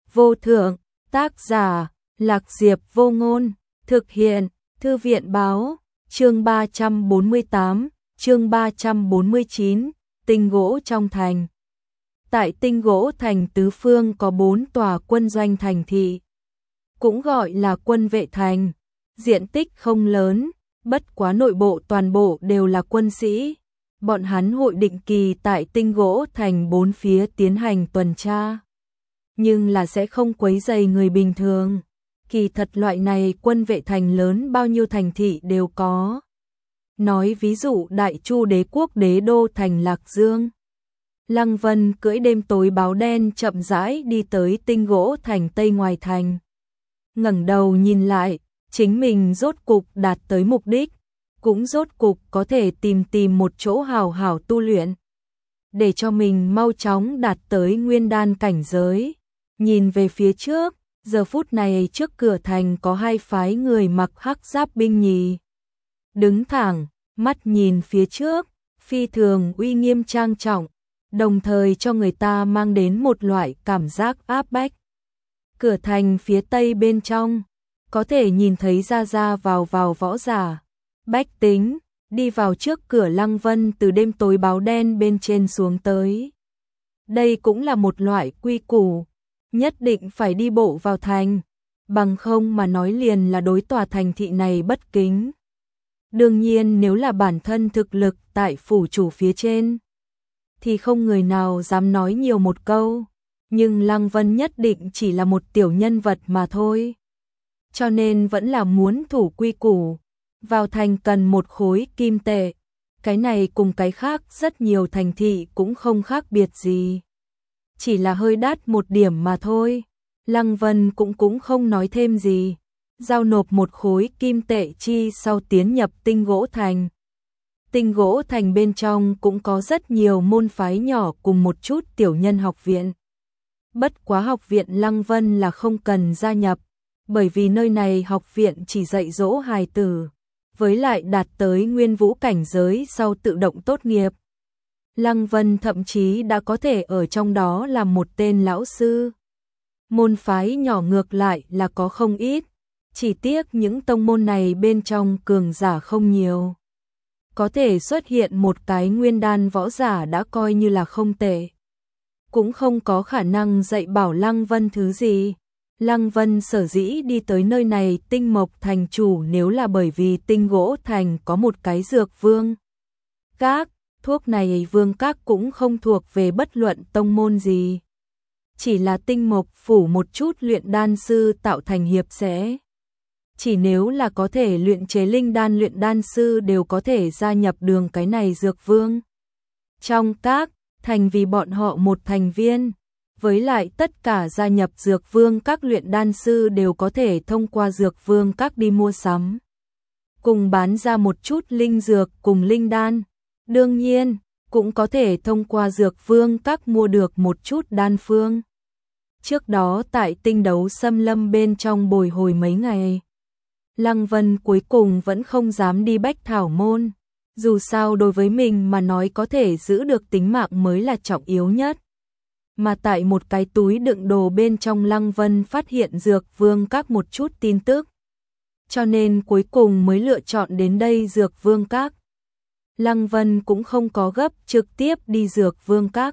vô thượng, tác giả, Lạc Diệp Vô Ngôn, thực hiện, Thư viện báo, chương 348, chương 349, tinh gỗ trong thành. Tại tinh gỗ thành tứ phương có 4 tòa quân doanh thành thị, cũng gọi là quân vệ thành, diện tích không lớn, bất quá nội bộ toàn bộ đều là quân sĩ. Bọn hắn hội định kỳ tại tinh gỗ thành 4 phía tiến hành tuần tra, nhưng là sẽ không quấy rầy người bình thường. Kỳ thật loại này quân vệ thành lớn bao nhiêu thành thị đều có. Nói ví dụ Đại Chu đế quốc đế đô thành Lạc Dương. Lăng Vân cưỡi đêm tối báo đen chậm rãi đi tới tinh gỗ thành tây ngoài thành. Ngẩng đầu nhìn lại, chính mình rốt cục đạt tới mục đích, cũng rốt cục có thể tìm một chỗ hảo hảo tu luyện, để cho mình mau chóng đạt tới nguyên đan cảnh giới. Nhìn về phía trước, giờ phút này trước cửa thành có 2 phái người mặc hắc giáp binh nhì, đứng thẳng, mắt nhìn phía trước, phi thường uy nghiêm trang trọng, đồng thời cho người ta mang đến một loại cảm giác áp bách. Cửa thành phía tây bên trong, có thể nhìn thấy ra vào võ giả, bách tính, đi vào trước cửa. Lăng Vân từ đêm tối báo đen bên trên xuống tới. Đây cũng là một loại quy củ, nhất định phải đi bộ vào thành, bằng không mà nói liền là đối tòa thành thị này bất kính. Đương nhiên nếu là bản thân thực lực tại phủ chủ phía trên, thì không người nào dám nói nhiều một câu, nhưng Lăng Vân nhất định chỉ là một tiểu nhân vật mà thôi. Cho nên vẫn là muốn thủ quy củ, vào thành cần 1 khối kim tệ, cái này cùng cái khác rất nhiều thành thị cũng không khác biệt gì. Chỉ là hơi đắt một điểm mà thôi. Lăng Vân cũng không nói thêm gì, giao nộp 1 khối kim tệ chi sau tiến nhập tinh gỗ thành. Tinh gỗ thành bên trong cũng có rất nhiều môn phái nhỏ cùng một chút tiểu nhân học viện. Bất quá học viện Lăng Vân là không cần gia nhập, bởi vì nơi này học viện chỉ dạy dỗ hài tử, với lại đạt tới nguyên vũ cảnh giới sau tự động tốt nghiệp. Lăng Vân thậm chí đã có thể ở trong đó làm một tên lão sư. Môn phái nhỏ ngược lại là có không ít, chỉ tiếc những tông môn này bên trong cường giả không nhiều. Có thể xuất hiện một cái nguyên đan võ giả đã coi như là không tệ, cũng không có khả năng dạy bảo Lăng Vân thứ gì. Lăng Vân sở dĩ đi tới nơi này tinh mộc thành chủ nếu là bởi vì tinh gỗ thành có một cái dược vương các, thuốc này vương các cũng không thuộc về bất luận tông môn gì, chỉ là tinh mộc phủ một chút luyện đan sư tạo thành hiệp sẽ. Chỉ nếu là có thể luyện chế linh đan luyện đan sư đều có thể gia nhập đường cái này dược vương trong các, thành vì bọn họ một thành viên. Với lại tất cả gia nhập dược vương các luyện đan sư đều có thể thông qua dược vương các đi mua sắm, cùng bán ra một chút linh dược cùng linh đan. Đương nhiên, cũng có thể thông qua dược vương các mua được một chút đan phương. Trước đó tại tinh đấu xâm lâm bên trong bồi hồi mấy ngày, Lăng Vân cuối cùng vẫn không dám đi Bách Thảo Môn. Dù sao đối với mình mà nói có thể giữ được tính mạng mới là trọng yếu nhất. Mà tại một cái túi đựng đồ bên trong Lăng Vân phát hiện dược vương các một chút tin tức, cho nên cuối cùng mới lựa chọn đến đây dược vương các. Lăng Vân cũng không có gấp trực tiếp đi dược vương các.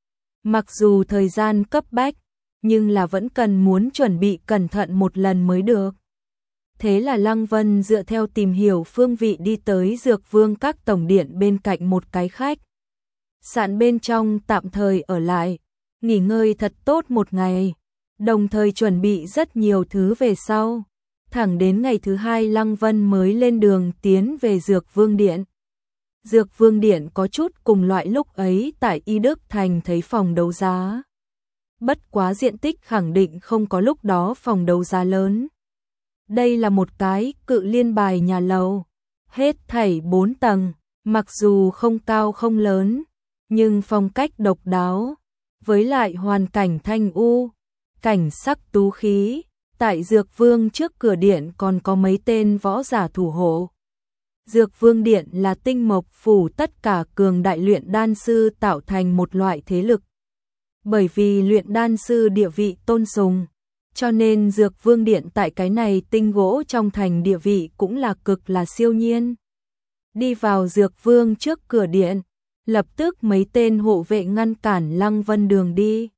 Mặc dù thời gian cấp bách, nhưng là vẫn cần muốn chuẩn bị cẩn thận một lần mới được. Thế là Lăng Vân dựa theo tìm hiểu phương vị đi tới dược vương các tổng điện bên cạnh một cái khách sạn bên trong tạm thời ở lại, nghỉ ngơi thật tốt một ngày, đồng thời chuẩn bị rất nhiều thứ về sau. Thẳng đến ngày thứ 2 Lăng Vân mới lên đường tiến về Dược Vương Điện. Dược Vương Điện có chút cùng loại lúc ấy tại Y Đức Thành thấy phòng đấu giá. Bất quá diện tích khẳng định không có lúc đó phòng đấu giá lớn. Đây là một cái cự liên bài nhà lầu, hết thảy 4 tầng, mặc dù không cao không lớn, nhưng phong cách độc đáo, với lại hoàn cảnh thanh u, cảnh sắc tú khí. Tại Dược Vương trước cửa điện còn có mấy tên võ giả thủ hộ. Dược Vương Điện là tinh mộc phủ tất cả cường đại luyện đan sư tạo thành một loại thế lực. Bởi vì luyện đan sư địa vị tôn sùng, cho nên Dược Vương Điện tại cái này tinh gỗ trong thành địa vị cũng là cực là siêu nhiên. Đi vào Dược Vương trước cửa điện, lập tức mấy tên hộ vệ ngăn cản Lăng Vân đường đi.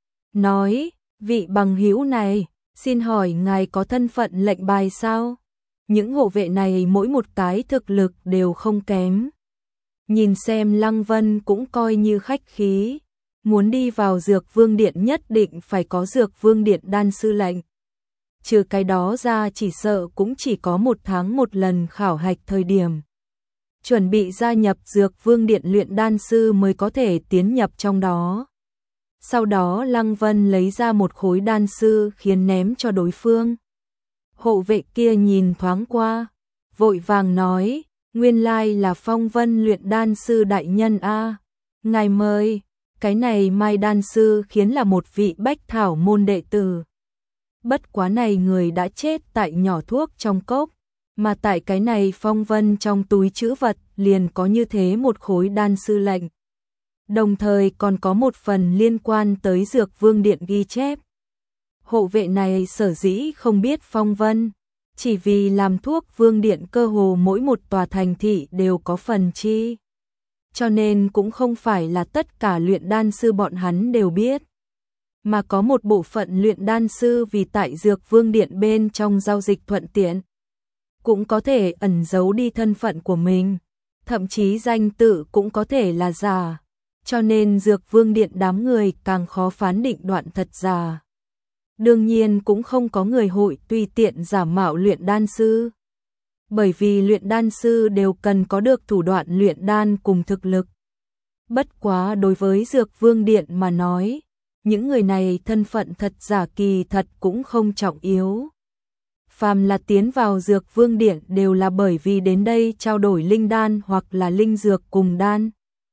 Nói, vị bằng hữu này, xin hỏi ngài có thân phận lệnh bài sao? Những hộ vệ này mỗi một cái thực lực đều không kém. Nhìn xem Lăng Vân cũng coi như khách khí. Muốn đi vào Dược Vương Điện nhất định phải có Dược Vương Điện đan sư lệnh. Trừ cái đó ra chỉ sợ cũng chỉ có 1 tháng một lần khảo hạch thời điểm. Chuẩn bị gia nhập Dược Vương Điện luyện đan sư mới có thể tiến nhập trong đó. Sau đó Lăng Vân lấy ra một khối đan sư khiến ném cho đối phương. Hộ vệ kia nhìn thoáng qua, vội vàng nói, nguyên lai là Phong Vân luyện đan sư đại nhân a, ngài mời. Cái này Mai đan sư khiến là một vị bách thảo môn đệ tử. Bất quá này người đã chết tại nhỏ thuốc trong cốc, mà tại cái này Phong Vân trong túi trữ vật liền có như thế một khối đan sư lệnh. Đồng thời còn có một phần liên quan tới Dược Vương Điện ghi chép. Hộ vệ này sở dĩ không biết Phong Vân, chỉ vì làm thuốc Vương Điện cơ hồ mỗi một tòa thành thị đều có phần chi. Cho nên cũng không phải là tất cả luyện đan sư bọn hắn đều biết. Mà có một bộ phận luyện đan sư vì tại Dược Vương Điện bên trong giao dịch thuận tiện. Cũng có thể ẩn giấu đi thân phận của mình. Thậm chí danh tự cũng có thể là giả. Cho nên Dược Vương Điện đám người càng khó phán định đoạn thật giả. Đương nhiên cũng không có người hội tùy tiện giả mạo luyện đan sư. Bởi vì luyện đan sư đều cần có được thủ đoạn luyện đan cùng thực lực. Bất quá đối với Dược Vương Điện mà nói, những người này thân phận thật giả kỳ thật cũng không trọng yếu. Phàm là tiến vào Dược Vương Điện đều là bởi vì đến đây trao đổi linh đan hoặc là linh dược cùng đan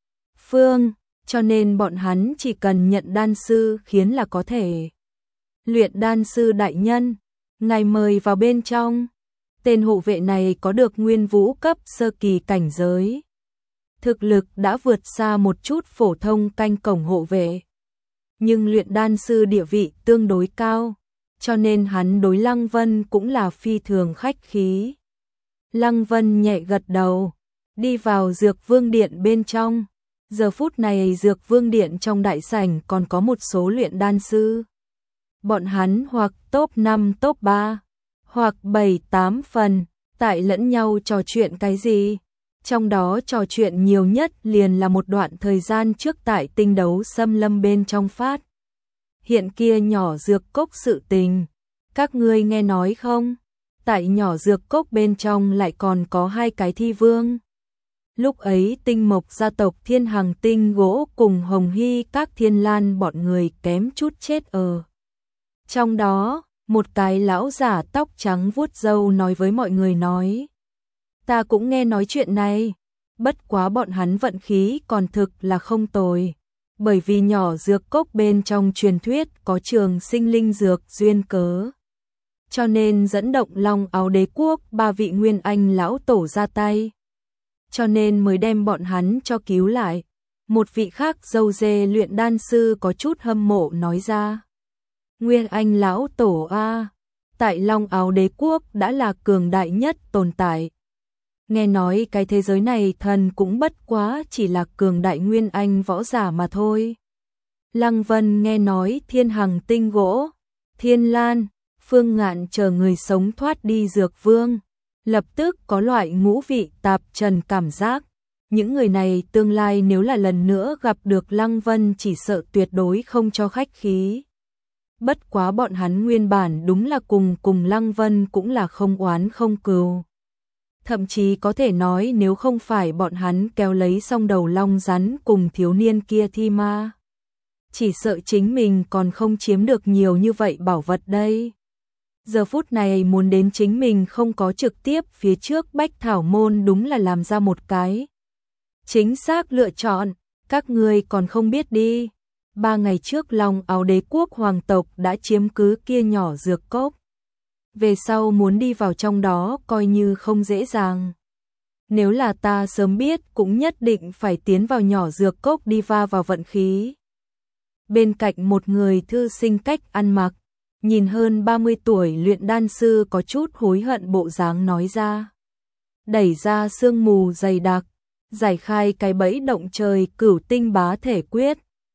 phương, cho nên bọn hắn chỉ cần nhận đan sư khiến là có thể. Luyện đan sư đại nhân, ngài mời vào bên trong. Tên hộ vệ này có được nguyên vũ cấp sơ kỳ cảnh giới. Thực lực đã vượt xa một chút phổ thông canh cổng hộ vệ. Nhưng luyện đan sư địa vị tương đối cao, cho nên hắn đối Lăng Vân cũng là phi thường khách khí. Lăng Vân nhẹ gật đầu, đi vào Dược Vương Điện bên trong. Giờ phút này Dược Vương Điện trong đại sảnh còn có một số luyện đan sư. Bọn hắn hoặc top 5 top 3, hoặc 7-8 phần, tại lẫn nhau trò chuyện cái gì. Trong đó trò chuyện nhiều nhất liền là một đoạn thời gian trước tại tinh đấu xâm lâm bên trong phát. Hiện kia nhỏ dược cốc sự tình, các ngươi nghe nói không? Tại nhỏ dược cốc bên trong lại còn có 2 cái thi vương. Lúc ấy tinh mộc gia tộc Thiên Hằng Tinh Gỗ cùng Hồng Hy các Thiên Lan bọn người kém chút chết ở. Trong đó, một cái lão giả tóc trắng vuốt râu nói với mọi người nói. Ta cũng nghe nói chuyện này, bất quá bọn hắn vận khí còn thực là không tồi. Bởi vì nhỏ dược cốc bên trong truyền thuyết có trường sinh linh dược duyên cớ. Cho nên dẫn động Long Áo Đế Quốc 3 vị Nguyên Anh lão tổ ra tay. Cho nên mới đem bọn hắn cho cứu lại. Một vị khác dâu dê luyện đan sư có chút hâm mộ nói ra. Nguyên Anh lão tổ a, tại Long Áo Đế Quốc đã là cường đại nhất tồn tại. Nghe nói cái thế giới này thần cũng bất quá chỉ là cường đại Nguyên Anh võ giả mà thôi. Lăng Vân nghe nói Thiên Hằng Tinh Gỗ, Thiên Lan, Phương Ngạn chờ người sống thoát đi Dược Vương. Lập tức có loại ngũ vị tạp trần cảm giác. Những người này tương lai nếu là lần nữa gặp được Lăng Vân chỉ sợ tuyệt đối không cho khách khí. Bất quá bọn hắn nguyên bản đúng là cùng Lăng Vân cũng là không oán không cừu. Thậm chí có thể nói nếu không phải bọn hắn kéo lấy xong đầu long rắn cùng thiếu niên kia thi ma. Chỉ sợ chính mình còn không chiếm được nhiều như vậy bảo vật đây. Giờ phút này muốn đến chính mình không có trực tiếp phía trước Bách Thảo Môn đúng là làm ra một cái chính xác lựa chọn, các ngươi còn không biết đi. 3 ngày trước Long Áo Đế Quốc hoàng tộc đã chiếm cứ kia nhỏ dược cốc. Về sau muốn đi vào trong đó coi như không dễ dàng. Nếu là ta sớm biết cũng nhất định phải tiến vào nhỏ dược cốc đi va vào vận khí. bên cạnh một người thư sinh cách ăn mặc, nhìn hơn 30 tuổi luyện đan sư có chút hối hận bộ dáng nói ra. Đẩy ra sương mù dày đặc, giải khai cái bẫy động trời Cửu Tinh Bá Thể Quyết,